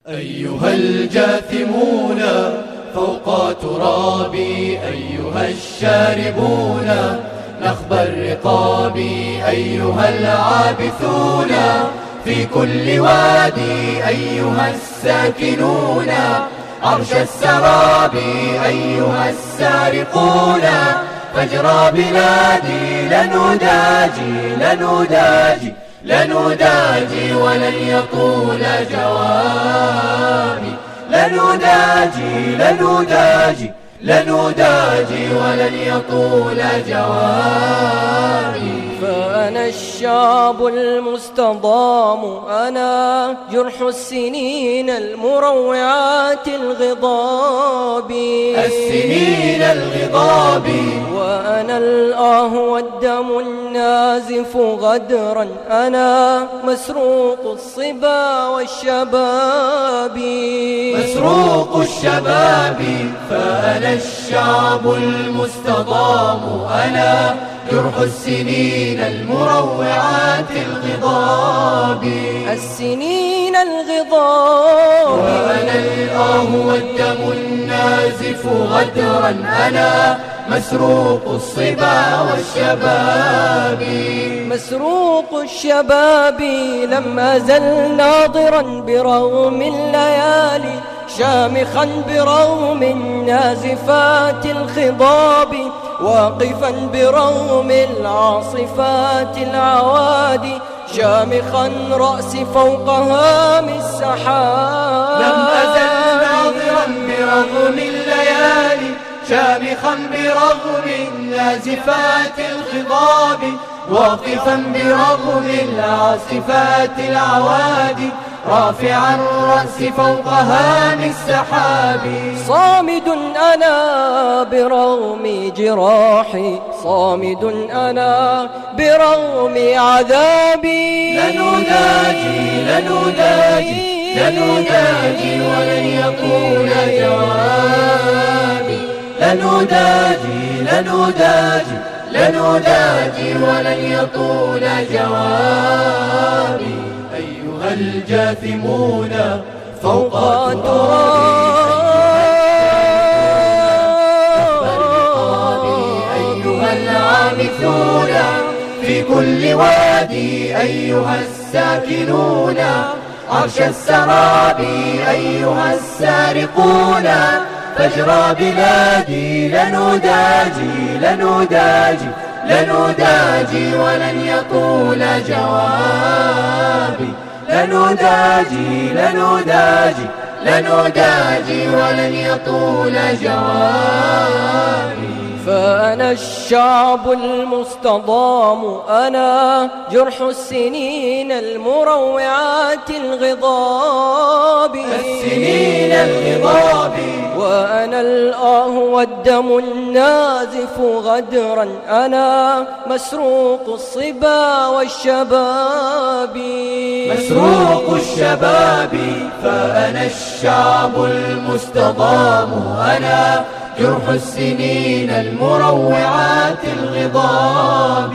أيها الجاثمون فوق ترابي، أيها الشاربون نخب الرقاب، أيها العابثون في كل وادي، أيها الساكنون عرش السراب، أيها السارقون فجر بلادي. لنوداجي ولن يطول جوابي، لنوداجي ولن يطول جوابي. فأنا الشعب المستضام، أنا جرح السنين المروعات الغضاب، وأنا الآه والدم النازف غدرا، أنا مسروق الصبا والشباب، فأنا الشعب المستضام، أنا جرح السنين المروعات الغضاب، وأنا الآه والدم النازف غدرا، أنا مسروق الصبا والشباب. مسروق الشباب لم أزل ناظرا برغم الليالي، شامخا برغم النازفات الخضاب، واقفا برغم العاصفات العوادي، شامخا رأسي فوق هام السحاب. لم أزل ناظرا برغم الليالي، شامخا برغم النازفات الخضاب، واقفا برغم العاصفات العوادي، رافعا رأسي فوق هام السحاب. صامد أنا برغم جراحي، صامد أنا برغم عذابي. لنوداجي ولن يطول جوابي، لنوداجي ولن يطول جوابي. أيها الجاثمون فوق ترابي، أيها العابثون في كل وادي، أيها الساكنون عرش السراب، أيها السارقون فجر بلادي. لنوداجي ولن يطول جوابي، لنوداجي ولن يطول جوابي. فأنا الشعب المستضام، أنا جرح السنين المروعات الغضاب، وأنا الآه والدم النازف غدرا، أنا مسروق الصبا والشباب. فأنا الشعب المستضام، أنا جرح السنين المروعات الغضاب،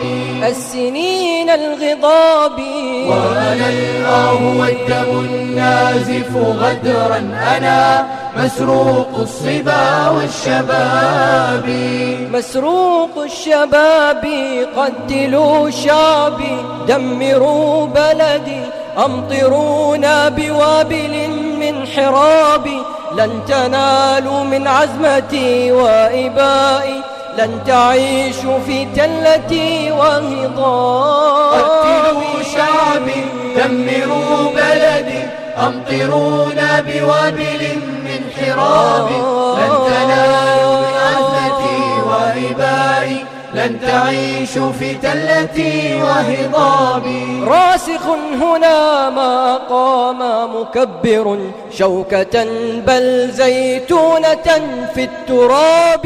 وأنا الآه والدم النازف غدرا، أنا مسروق الصبا والشباب. مسروق الشباب قتلوا شعبي، دمروا بلدي، أمطرونا بوابل من حرابي. لن تنالوا من عزمتي وإبائي، لن تعيشوا في تلتي وهضابي. قتلوا شعبي، دمروا بلدي، أمطرونا بوابل من حرابي. لن تنالوا من عزمتي وإبائي، لن تعيشوا في تلتي وهضابي. راسخ هنا ما قام مكبر، شوكة بل زيتونة في التراب.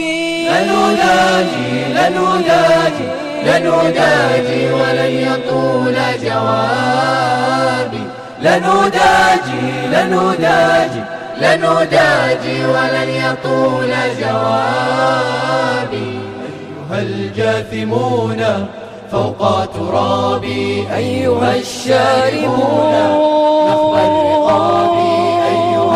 لنوداجي ولن يطول جوابي، لنوداجي ولن يطول جوابي. أيها الجاثمون فوق ترابي، أيها الشاربون نخب الرقاب، أيها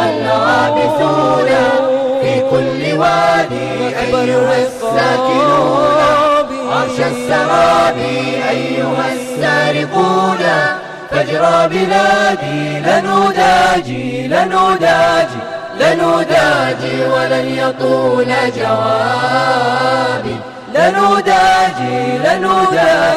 كل وادي أيها الساكنون عرش السراب أيها السارقون فجر بلادي لنوداجي لنوداجي لنوداجي ولن يطول جوابي لنوداجي لنوداجي